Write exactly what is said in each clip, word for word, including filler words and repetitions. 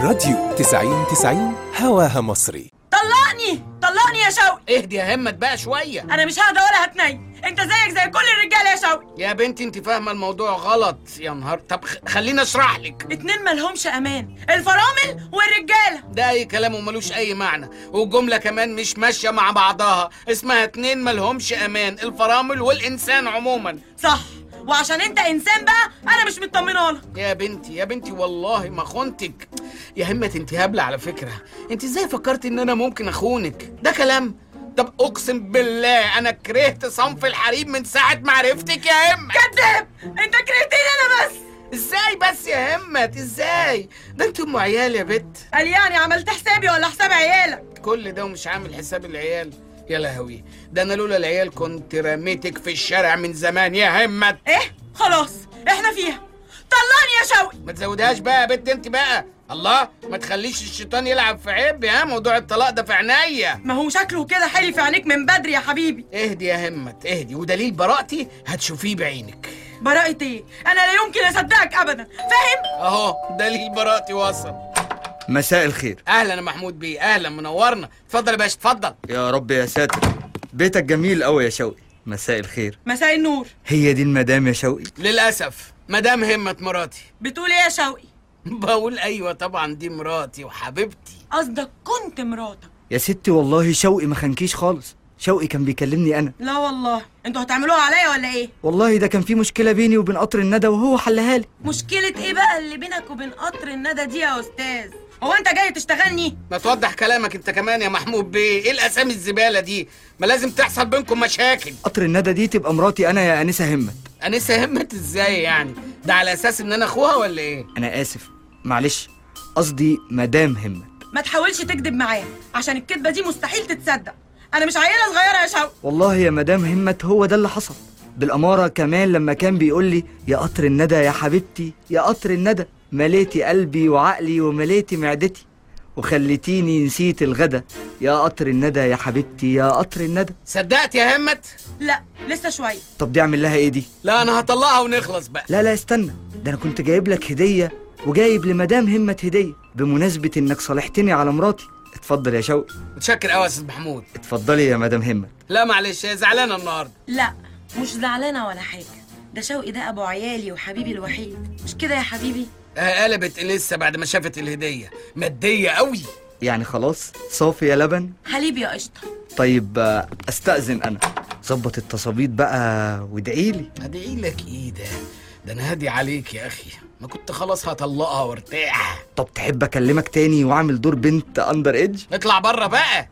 الراديو تسعين تسعين هواها مصري. طلقني طلقني يا شوقي. اهدي يا همت بقى شويه. انا مش هقدر ولا هتني، انت زيك زي كل الرجاله يا شوقي. يا بنتي انت فاهمه الموضوع غلط يا نهار. طب خليني اشرح لك. اتنين مالهمش امان، الفرامل والرجاله. ده اي كلام وملوش اي معنى، والجمله كمان مش ماشيه مع بعضها. اسمها اتنين مالهمش امان، الفرامل والانسان عموما. صح، وعشان انت انسان بقى انا مش مطمنه لك. يا بنتي يا بنتي والله ما خنتك يا همت. انت هبله على فكره. انت ازاي فكرتي ان انا ممكن اخونك؟ ده كلام؟ طب اقسم بالله انا كرهت صنف الحريم من ساعه ما عرفتك يا همت. كذاب، انت كرهتني انا بس. ازاي بس يا همت ازاي؟ ده انت ام عيال يا بت. قال يعني عملت حسابي ولا حساب عيالك؟ كل ده ومش عامل حساب العيال؟ يا لهوي، ده انا لولا العيال كنت رميتك في الشارع من زمان يا همت. ايه خلاص احنا فيها. طلقني يا شوقي. ما تزودهاش بقى يا بت انت بقى. الله، ما تخليش الشيطان يلعب في عيب يا موضوع الطلاق ده في عينيا. ما هو شكله كده حلي في عينيك من بدري يا حبيبي. اهدي يا همت اهدي، ودليل براءتي هتشوفيه بعينك. براءة ايه؟ انا لا يمكن اصدقك ابدا، فاهم؟ اهو دليل براءتي وصل. مساء الخير. اهلا يا محمود بيه، اهلا منورنا. اتفضل يا باشا اتفضل. يا رب يا ساتر، بيتك جميل قوي يا شوقي. مساء الخير. مساء النور. هي دي المدام يا شوقي؟ للاسف مدام همت مراتي. بتقول ايه يا شوقي؟ بقول ايوه طبعا دي مراتي وحبيبتي. قصدك كنت مراتك؟ يا ستي والله شوقي ما خانكيش خالص، شوقي كان بيكلمني انا. لا والله، انتوا هتعملوها عليا ولا ايه؟ والله ده كان في مشكله بيني وبين قطر الندى وهو حلها لي. مشكله ايه بقى اللي بينك وبين قطر الندى دي يا استاذ؟ هو انت جاي تشتغلني؟ ما توضح كلامك انت كمان يا محمود بيه. ايه الاسامي الزباله دي؟ ما لازم تحصل بينكم مشاكل. قطر الندى دي تبقى مراتي انا يا انسه همت. انسه همت ازاي يعني؟ ده على اساس ان انا اخوها ولا ايه؟ انا اسف معلش، قصدي مدام همت. ما تحاولش تكذب معايا عشان الكذبه دي مستحيل تتصدق. انا مش عيله صغيره يا شوقي. والله يا مدام همت هو ده اللي حصل. بالاماره كمان لما كان بيقول لي يا قطر الندى يا حبيبتي يا قطر الندى، مليتي قلبي وعقلي ومليتي معدتي وخليتيني نسيت الغدا، يا قطر الندى يا حبيبتي يا قطر الندى. صدقت يا همت؟ لا لسه شويه. طب دي اعمل لها ايه دي؟ لا انا هطلقها ونخلص بقى. لا لا استنى، ده انا كنت جايب لك هديه وجايب لمدام همت هديه بمناسبه انك صالحتني على مراتي. اتفضل يا شوقي. متشكر قوي يا استاذ محمود. اتفضلي يا مدام همت. لا معلش هي زعلانه النهارده. لا مش زعلانه ولا حاجه، ده شوقي ده ابو عيالي وحبيبي الوحيد، مش كده يا حبيبي؟ آه قلبت لسه بعد ما شافت الهديه، ماديه قوي يعني خلاص صافي يا لبن. حليب يا قشطه. طيب استأذن انا. ظبط التصابيط بقى وادعيلي. ادعي لك ايه ده؟ ده انا هادي عليك يا اخي، ما كنت خلاص هطلقها وارتاح. طب تحب اكلمك تاني واعمل دور بنت اندر ايدج؟ اطلع بره بقى.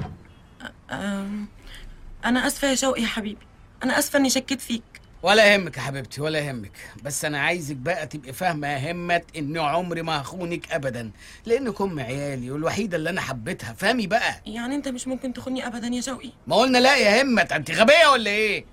أم... انا اسفه يا شوقي يا حبيبي، انا اسفه اني شكيت فيك. ولا يهمك يا حبيبتي ولا يهمك، بس انا عايزك بقى تبقي فاهمه يا همت ان عمري ما هخونك ابدا، لانك ام عيالي والوحيده اللي انا حبيتها. فهمي بقى. يعني انت مش ممكن تخوني ابدا يا شوقي؟ ما قلنا لا يا همت، انت غبيه ولا ايه؟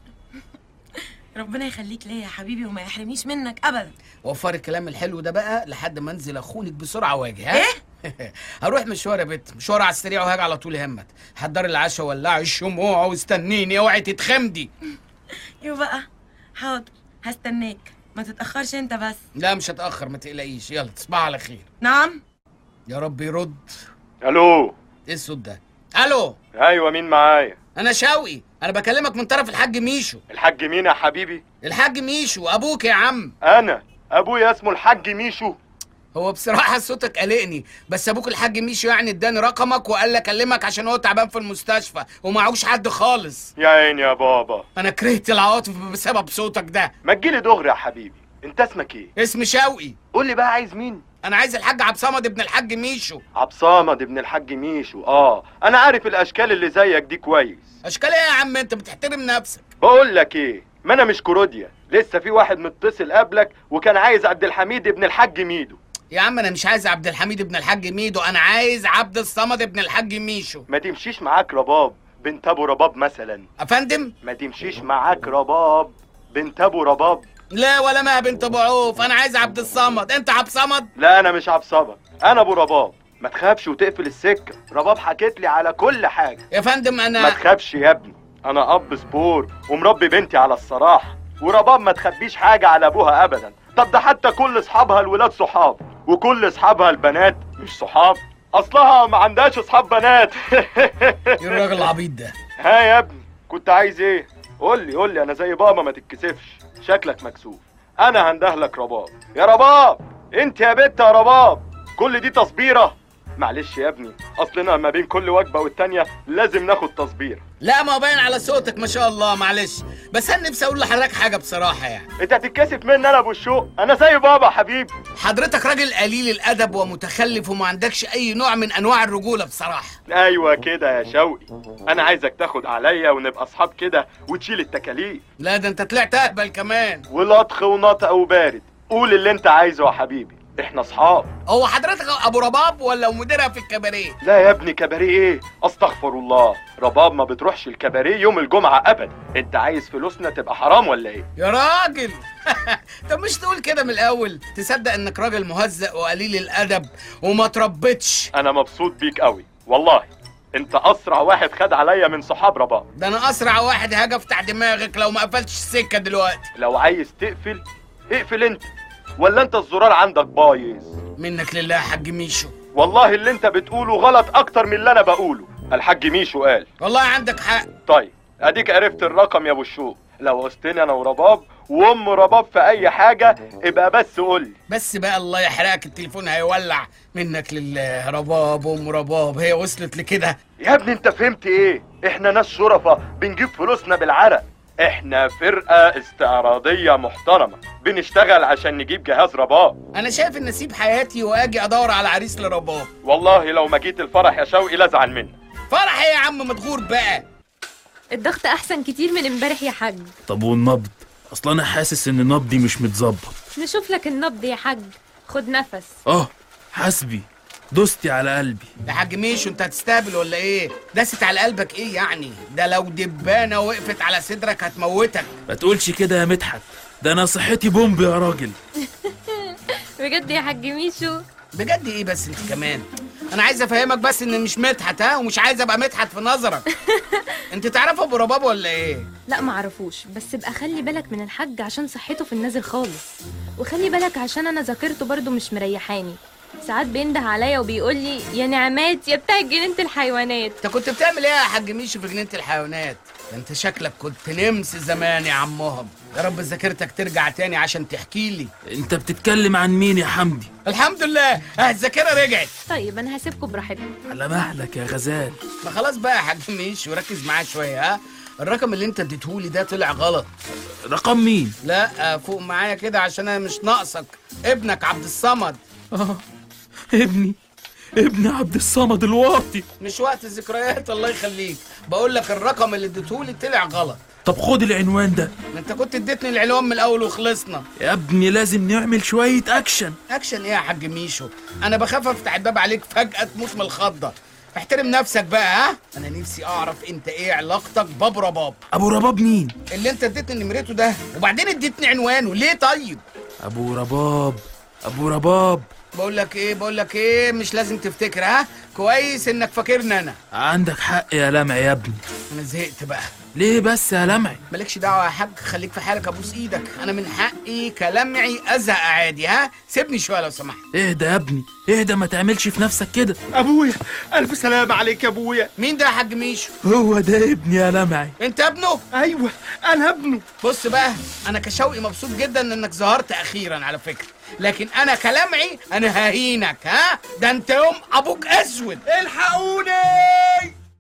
ربنا يخليك ليا يا حبيبي وما يحرمنيش منك ابدا. وفر الكلام الحلو ده بقى لحد ما انزل اخونك بسرعه واجي. ها ايه؟ هروح مشوار يا بت، مشوار على السريع وهاجي على طول. همت حضري العشاء ولعي الشموع واستنيني، اوعي تتخمدي. يو بقى حاضر هستناك، ما تتاخرش انت بس. لا مش هتاخر ما تقلقيش. يلا تصبح على خير. نعم. يا رب يرد. الو. ايه الصوت ده؟ الو. ايوه مين معايا؟ انا شوقي، انا بكلمك من طرف الحاج ميشو. الحاج مين يا حبيبي؟ الحاج ميشو ابوك يا عم. انا ابويا اسمه الحاج ميشو. هو بصراحه صوتك قلقني، بس ابوك الحاج ميشو يعني اداني رقمك وقال لي اكلمك عشان هو تعبان في المستشفى ومعهوش حد خالص. يا عيني يا بابا، انا كرهت العواطف بسبب صوتك ده. ما تجيلي دغري يا حبيبي. انت اسمك ايه؟ اسمي شوقي. قول لي بقى عايز مين؟ انا عايز الحاج عبد صمد ابن الحاج ميشو. عبد صمد ابن الحاج ميشو. اه انا عارف الاشكال اللي زيك دي كويس. اشكال ايه يا عم؟ انت بتحترم نفسك. بقول لك ايه، ما انا مش كوروديا. لسه في واحد متصل قبلك وكان عايز عبد الحميد ابن الحاج ميدو. يا عم انا مش عايز عبد الحميد ابن الحاج ميدو، انا عايز عبد الصمد ابن الحاج ميشو. ما تمشيش معاك رباب بنت ابو رباب مثلا. افندم؟ ما تمشيش معاك رباب بنت ابو رباب. لا ولا ما بنت ابو عوف، انا عايز عبد الصمد. انت عبد صمد؟ لا انا مش عبد صمد، انا ابو رباب. ما تخافش وتقفل السكه، رباب حكيت لي على كل حاجه. يا فندم انا ما تخافش يا ابني، انا اب سبور ومربي بنتي على الصراحه. ورباب ما تخبيش حاجه على ابوها ابدا. طب ده حتى كل اصحابها الولاد صحاب، وكل اصحابها البنات مش صحاب؟ اصلها ما عندهاش اصحاب بنات. ايه الراجل العبيط ده؟ ها يا ابني، كنت عايز ايه؟ قول لي قول لي، انا زي بابا ما تتكسفش. شكلك مكسوف. انا هندهلك رباب. يا رباب، انت يا بت يا رباب، كل دي تصبيره؟ معلش يا ابني، اصلنا ما بين كل وجبه والتانيه لازم ناخد تصبيره. لا، ما هو باين على صوتك ما شاء الله. معلش، بس انا نفسي اقول لحضرتك حاجه بصراحه يعني. انت هتتكسف مني انا ابو الشوق؟ انا زي بابا حبيبي. حضرتك راجل قليل الادب ومتخلف وما عندكش اي نوع من انواع الرجوله بصراحه. ايوه كده يا شوقي، انا عايزك تاخد عليا ونبقى اصحاب كده وتشيل التكاليف. لا، ده انت طلعت اهبل كمان. ولطخ ونطق وبارد. قول اللي انت عايزه يا حبيبي، احنا اصحاب. هو حضرتك ابو رباب ولا مديرها في الكباريه؟ لا يا ابني، كباريه ايه؟ استغفر الله، رباب ما بتروحش الكباريه يوم الجمعه ابدا. انت عايز فلوسنا تبقى حرام ولا ايه؟ يا راجل. طب مش تقول كده من الاول؟ تصدق انك راجل مهزأ وقليل الادب وما تربتش. انا مبسوط بيك قوي والله. انت اسرع واحد خد عليا من صحاب رباب. ده انا اسرع واحد هاجي افتح دماغك لو ما قفلتش السكه دلوقتي. لو عايز تقفل اقفل انت، ولا انت الزرار عندك بايظ؟ منك لله يا حاج ميشو. والله اللي انت بتقوله غلط اكتر من اللي انا بقوله. الحاج ميشو قال. والله عندك حق. طيب اديك عرفت الرقم يا ابو الشوق. لو وسطني انا ورباب وام رباب في اي حاجه ابقى بس قول لي. بس بقى الله يحرقك، التليفون هيولع. منك لله، رباب ام رباب هي وصلت لكده؟ يا ابني انت فهمت ايه؟ احنا ناس شرفة بنجيب فلوسنا بالعرق. احنا فرقة استعراضية محترمة بنشتغل عشان نجيب جهاز رباب. انا شايف ان اسيب حياتي واجي ادور على عريس لرباب. والله لو ما جيت الفرح يا شوقي لا ازعل منك. فرح ايه يا عم مدغور بقى؟ الضغط احسن كتير من امبارح يا حاج. طب والنبض؟ اصلا انا حاسس ان نبضي مش متظبط. نشوف لك النبض يا حاج، خد نفس. اه حسبي، دوستي على قلبي. يا حاج ميشو انت هتستهبل ولا ايه؟ دست على قلبك ايه يعني؟ ده لو دبانه وقفت على صدرك هتموتك. ما تقولش كده يا مدحت، ده انا صحتي بومب يا راجل. بجد يا حاج ميشو؟ بجد ايه بس انت كمان؟ انا عايز افهمك بس ان مش مدحت، ها، ومش عايز ابقى مدحت في نظرك. انت تعرف ابو رباب ولا ايه؟ لا معرفوش، بس ابقى خلي بالك من الحاج عشان صحته في النازل خالص. وخلي بالك عشان انا ذاكرته برضو مش مريحاني. ساعات بينده عليا وبيقول لي يا نعمات يا بتاع جنينة الحيوانات. انت كنت بتعمل ايه يا حاج ميشو في جنينة الحيوانات؟ ده انت شكلك كنت نمس زمان يا عمهم. يا رب ذاكرتك ترجع تاني عشان تحكي لي. انت بتتكلم عن مين يا حمدي؟ الحمد لله، اه الذاكرة رجعت. طيب انا هسيبكم براحتكم. على مهلك يا غزال. ما خلاص بقى يا حاج ميشو، ركز معايا شوية. ها، الرقم اللي انت اديتهولي ده طلع غلط. رقم مين؟ لا فوق معايا كده عشان انا مش ناقصك. ابنك عبد الصمد. اه ابني، ابن عبد الصمد الواطي. مش وقت الذكريات الله يخليك. بقول لك الرقم اللي اديتهولي طلع غلط. طب خد العنوان ده. انت كنت اديتني العنوان من الاول وخلصنا. يا ابني لازم نعمل شوية اكشن. اكشن ايه يا حاج ميشو؟ انا بخاف افتح الباب عليك فجأة تموت من الخضة. احترم نفسك بقى. ها، انا نفسي اعرف انت ايه علاقتك بابو رباب. ابو رباب مين؟ اللي انت اديتني نمرته ده وبعدين اديتني عنوانه ليه؟ طيب ابو رباب، ابو رباب. بقول لك ايه بقول لك ايه مش لازم تفتكر. ها، كويس انك فاكرني انا. عندك حق يا لمع يا ابني. انا زهقت بقى. ليه بس يا لمعي؟ مالكش دعوه يا حاج، خليك في حالك، ابوس ايدك. انا من حقي كلمعي ازهق عادي. ها، سيبني شويه لو سمحت. اهدى يا ابني، اهدى، ما تعملش في نفسك كده. ابويا، الف سلام عليك يا ابويا. مين ده يا حاج ميشو؟ هو ده ابني يا لمعي. انت ابنه؟ ايوه انا ابنه. بص بقى، انا كشوقي مبسوط جدا انك ظهرت اخيرا على فكره، لكن انا كلمعي انا ههينك. ها، ده انت يوم ابوك اسود. الحقوني.